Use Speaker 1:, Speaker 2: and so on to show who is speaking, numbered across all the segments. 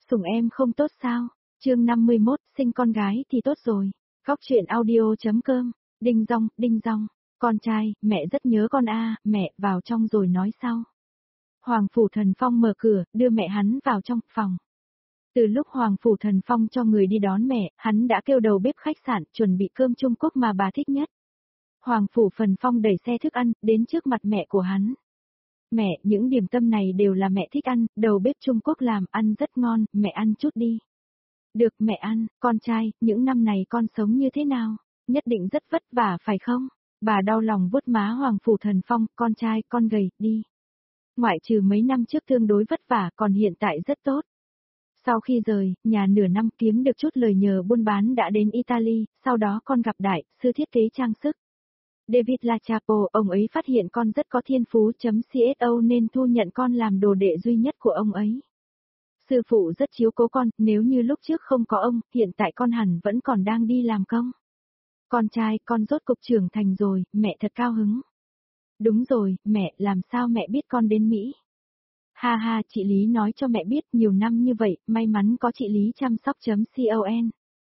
Speaker 1: Sủng em không tốt sao? Chương 51, sinh con gái thì tốt rồi. Góc truyện audio.com. Đinh dong. Con trai, mẹ rất nhớ con a, mẹ, vào trong rồi nói sau. Hoàng Phủ Thần Phong mở cửa, đưa mẹ hắn vào trong phòng. Từ lúc Hoàng Phủ Thần Phong cho người đi đón mẹ, hắn đã kêu đầu bếp khách sạn chuẩn bị cơm Trung Quốc mà bà thích nhất. Hoàng Phủ Thần Phong đẩy xe thức ăn đến trước mặt mẹ của hắn. Mẹ, những điểm tâm này đều là mẹ thích ăn, đầu bếp Trung Quốc làm ăn rất ngon, mẹ ăn chút đi. Được mẹ ăn, con trai, những năm này con sống như thế nào? Nhất định rất vất vả phải không? Bà đau lòng vuốt má Hoàng Phủ Thần Phong, con trai, con gầy, đi. Ngoại trừ mấy năm trước tương đối vất vả còn hiện tại rất tốt. Sau khi rời, nhà nửa năm kiếm được chút lời nhờ buôn bán đã đến Italy, sau đó con gặp đại sư thiết kế trang sức. David LaChapelle, ông ấy phát hiện con rất có thiên phú.cso nên thu nhận con làm đồ đệ duy nhất của ông ấy. Sư phụ rất chiếu cố con, nếu như lúc trước không có ông, hiện tại con hẳn vẫn còn đang đi làm công. Con trai, con rốt cục trưởng thành rồi, mẹ thật cao hứng. Đúng rồi, mẹ, làm sao mẹ biết con đến Mỹ? Ha ha, chị Lý nói cho mẹ biết nhiều năm như vậy, may mắn có chị Lý chăm sóc.con.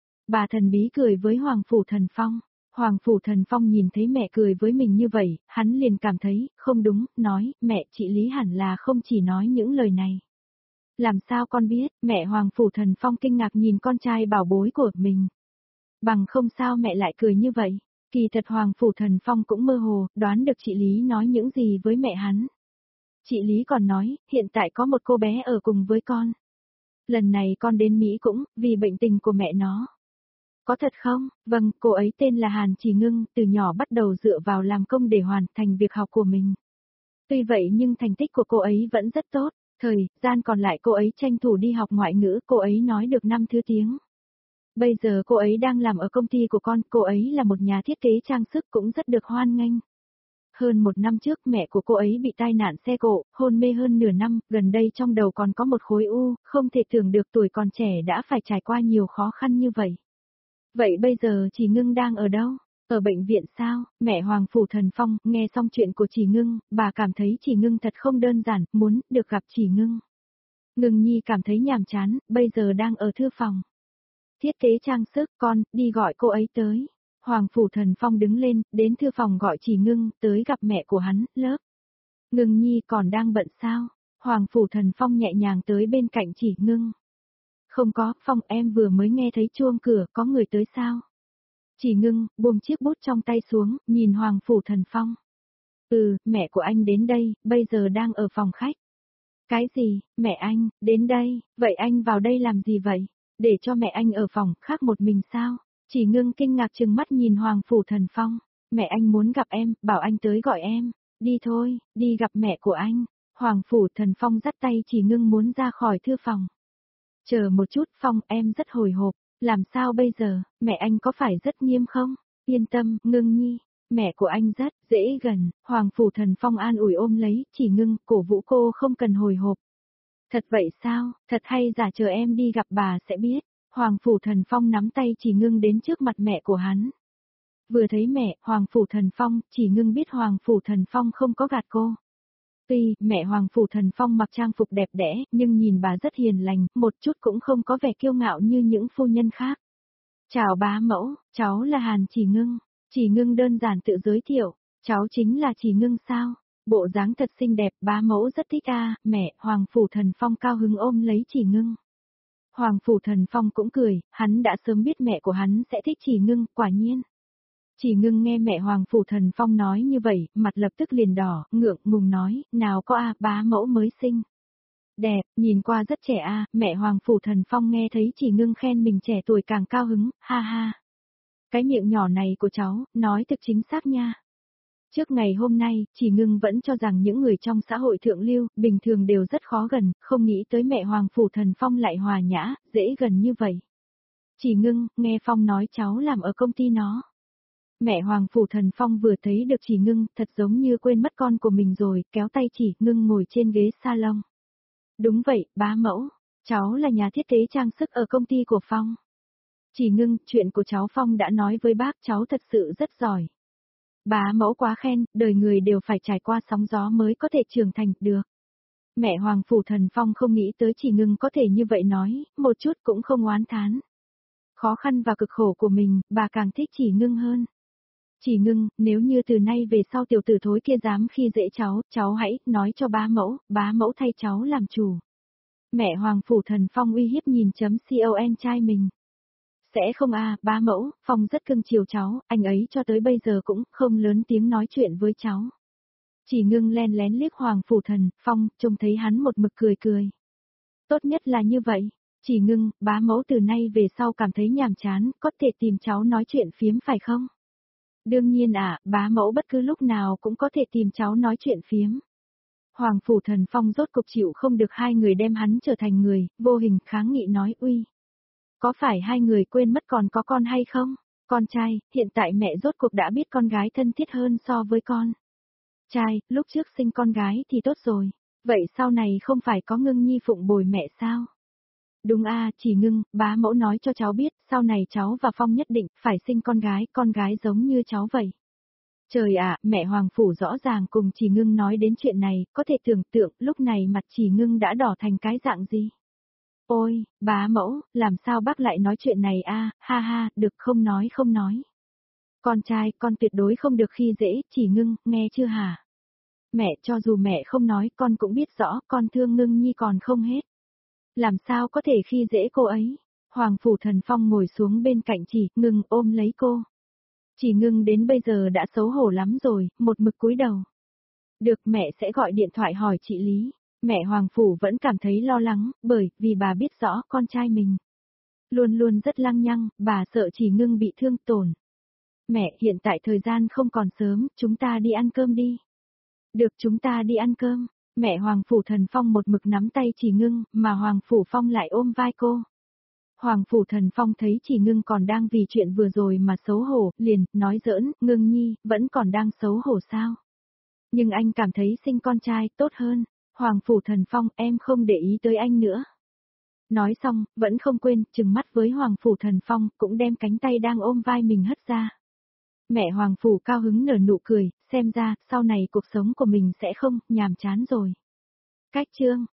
Speaker 1: Bà thần bí cười với Hoàng Phủ Thần Phong. Hoàng Phủ Thần Phong nhìn thấy mẹ cười với mình như vậy, hắn liền cảm thấy, không đúng, nói, mẹ chị Lý hẳn là không chỉ nói những lời này. Làm sao con biết, mẹ Hoàng Phủ Thần Phong kinh ngạc nhìn con trai bảo bối của mình. Bằng không sao mẹ lại cười như vậy, kỳ thật Hoàng Phủ Thần Phong cũng mơ hồ, đoán được chị Lý nói những gì với mẹ hắn. Chị Lý còn nói, hiện tại có một cô bé ở cùng với con. Lần này con đến Mỹ cũng, vì bệnh tình của mẹ nó. Có thật không? Vâng, cô ấy tên là Hàn Chỉ Ngưng, từ nhỏ bắt đầu dựa vào làm công để hoàn thành việc học của mình. Tuy vậy nhưng thành tích của cô ấy vẫn rất tốt, thời gian còn lại cô ấy tranh thủ đi học ngoại ngữ, cô ấy nói được 5 thứ tiếng. Bây giờ cô ấy đang làm ở công ty của con, cô ấy là một nhà thiết kế trang sức cũng rất được hoan nghênh. Hơn 1 năm trước mẹ của cô ấy bị tai nạn xe cộ, hôn mê hơn nửa năm, gần đây trong đầu còn có một khối u, không thể tưởng được tuổi còn trẻ đã phải trải qua nhiều khó khăn như vậy. Vậy bây giờ Chỉ Ngưng đang ở đâu? Ở bệnh viện sao? Mẹ Hoàng Phủ Thần Phong, nghe xong chuyện của Chỉ Ngưng, bà cảm thấy Chỉ Ngưng thật không đơn giản, muốn được gặp Chỉ Ngưng. Ngưng Nhi cảm thấy nhàm chán, bây giờ đang ở thư phòng. Thiết kế trang sức, con, đi gọi cô ấy tới. Hoàng Phủ Thần Phong đứng lên, đến thư phòng gọi Chỉ Ngưng, tới gặp mẹ của hắn, lớp. Ngưng Nhi còn đang bận sao? Hoàng Phủ Thần Phong nhẹ nhàng tới bên cạnh Chỉ Ngưng. Không có, Phong em vừa mới nghe thấy chuông cửa, có người tới sao? Chỉ Ngưng, buông chiếc bút trong tay xuống, nhìn Hoàng Phủ Thần Phong. Mẹ của anh đến đây, bây giờ đang ở phòng khách. Cái gì, mẹ anh, đến đây, vậy anh vào đây làm gì vậy? Để cho mẹ anh ở phòng khác một mình sao? Chỉ Ngưng kinh ngạc trừng mắt nhìn Hoàng Phủ Thần Phong. Mẹ anh muốn gặp em, bảo anh tới gọi em. Đi thôi, đi gặp mẹ của anh. Hoàng Phủ Thần Phong dắt tay Chỉ Ngưng muốn ra khỏi thư phòng. Chờ một chút Phong, em rất hồi hộp. Làm sao bây giờ, mẹ anh có phải rất nghiêm không? Yên tâm, Ngưng Nhi. Mẹ của anh rất dễ gần, Hoàng Phủ Thần Phong an ủi ôm lấy, Chỉ Ngưng, cổ vũ cô không cần hồi hộp. Thật vậy sao, thật hay giả, chờ em đi gặp bà sẽ biết. Hoàng Phủ Thần Phong nắm tay Chỉ Ngưng đến trước mặt mẹ của hắn. Vừa thấy mẹ, Hoàng Phủ Thần Phong, Chỉ Ngưng biết Hoàng Phủ Thần Phong không có gạt cô. Tuy mẹ Hoàng Phủ Thần Phong mặc trang phục đẹp đẽ, nhưng nhìn bà rất hiền lành, một chút cũng không có vẻ kiêu ngạo như những phu nhân khác. Chào bá mẫu, cháu là Hàn Chỉ Ngưng. Chỉ Ngưng đơn giản tự giới thiệu, cháu chính là Chỉ Ngưng sao? Bộ dáng thật xinh đẹp, bá mẫu rất thích a. Mẹ. Hoàng Phủ Thần Phong cao hứng ôm lấy Chỉ Ngưng. Hoàng Phủ Thần Phong cũng cười, hắn đã sớm biết mẹ của hắn sẽ thích Chỉ Ngưng, quả nhiên. Chỉ Ngưng nghe mẹ Hoàng Phủ Thần Phong nói như vậy, mặt lập tức liền đỏ, ngượng ngùng nói, nào có bá mẫu mới sinh. Đẹp, nhìn qua rất trẻ mẹ Hoàng Phủ Thần Phong nghe thấy Chỉ Ngưng khen mình trẻ tuổi càng cao hứng, ha ha. Cái miệng nhỏ này của cháu, nói thực chính xác nha. Trước ngày hôm nay, Chỉ Ngưng vẫn cho rằng những người trong xã hội thượng lưu, bình thường đều rất khó gần, không nghĩ tới mẹ Hoàng Phủ Thần Phong lại hòa nhã, dễ gần như vậy. Chỉ Ngưng, nghe Phong nói cháu làm ở công ty nó. Mẹ Hoàng Phủ Thần Phong vừa thấy được Chỉ Ngưng, thật giống như quên mất con của mình rồi, kéo tay Chỉ Ngưng ngồi trên ghế salon. Đúng vậy, bá mẫu, cháu là nhà thiết kế trang sức ở công ty của Phong. Chỉ Ngưng, chuyện của cháu Phong đã nói với bác, cháu thật sự rất giỏi. Bá mẫu quá khen, đời người đều phải trải qua sóng gió mới có thể trưởng thành được. Mẹ Hoàng Phủ Thần Phong không nghĩ tới Chỉ Ngưng có thể như vậy nói, một chút cũng không oán thán. Khó khăn và cực khổ của mình, bà càng thích Chỉ Ngưng hơn. Chỉ Ngưng, nếu như từ nay về sau tiểu tử thối kia dám khi dễ cháu hãy nói cho bá mẫu thay cháu làm chủ. Mẹ Hoàng Phủ Thần Phong uy hiếp nhìn con trai mình. Sẽ không bá mẫu, Phong rất cưng chiều cháu, anh ấy cho tới bây giờ cũng không lớn tiếng nói chuyện với cháu. Chỉ Ngưng len lén liếc Hoàng Phủ Thần Phong, trông thấy hắn một mực cười cười. Tốt nhất là như vậy. Chỉ Ngưng, bá mẫu từ nay về sau cảm thấy nhàm chán, có thể tìm cháu nói chuyện phiếm phải không? Đương nhiên bá mẫu bất cứ lúc nào cũng có thể tìm cháu nói chuyện phiếm. Hoàng Phủ Thần Phong rốt cục chịu không được hai người đem hắn trở thành người, vô hình kháng nghị nói uy. Có phải hai người quên mất còn có con hay không? Con trai, hiện tại mẹ rốt cuộc đã biết con gái thân thiết hơn so với con. Trai, lúc trước sinh con gái thì tốt rồi. Vậy sau này không phải có Ngưng Nhi phụng bồi mẹ sao? Đúng Chỉ Ngưng, bá mẫu nói cho cháu biết, sau này cháu và Phong nhất định phải sinh con gái giống như cháu vậy. Trời mẹ Hoàng Phủ rõ ràng cùng Chỉ Ngưng nói đến chuyện này, có thể tưởng tượng lúc này mặt Chỉ Ngưng đã đỏ thành cái dạng gì. Ôi, bá mẫu, làm sao bác lại nói chuyện này ha ha, được không nói. Con trai, con tuyệt đối không được khi dễ, Chỉ Ngưng, nghe chưa hả? Mẹ, cho dù mẹ không nói, con cũng biết rõ, con thương Ngưng Nhi còn không hết. Làm sao có thể khi dễ cô ấy? Hoàng Phủ Thần Phong ngồi xuống bên cạnh Chỉ Ngưng ôm lấy cô. Chỉ Ngưng đến bây giờ đã xấu hổ lắm rồi, một mực cúi đầu. Được, mẹ sẽ gọi điện thoại hỏi chị Lý. Mẹ Hoàng Phủ vẫn cảm thấy lo lắng, bởi vì bà biết rõ con trai mình. Luôn luôn rất lăng nhăng, bà sợ Chỉ Ngưng bị thương tổn. Mẹ, hiện tại thời gian không còn sớm, chúng ta đi ăn cơm đi. Được, chúng ta đi ăn cơm. Mẹ Hoàng Phủ Thần Phong một mực nắm tay Chỉ Ngưng, mà Hoàng Phủ Phong lại ôm vai cô. Hoàng Phủ Thần Phong thấy Chỉ Ngưng còn đang vì chuyện vừa rồi mà xấu hổ, liền, nói giỡn, Ngưng Nhi, vẫn còn đang xấu hổ sao? Nhưng anh cảm thấy sinh con trai tốt hơn. Hoàng Phủ Thần Phong, em không để ý tới anh nữa. Nói xong, vẫn không quên, trừng mắt với Hoàng Phủ Thần Phong, cũng đem cánh tay đang ôm vai mình hất ra. Mẹ Hoàng Phủ cao hứng nở nụ cười, xem ra, sau này cuộc sống của mình sẽ không, nhàm chán rồi. Cách chương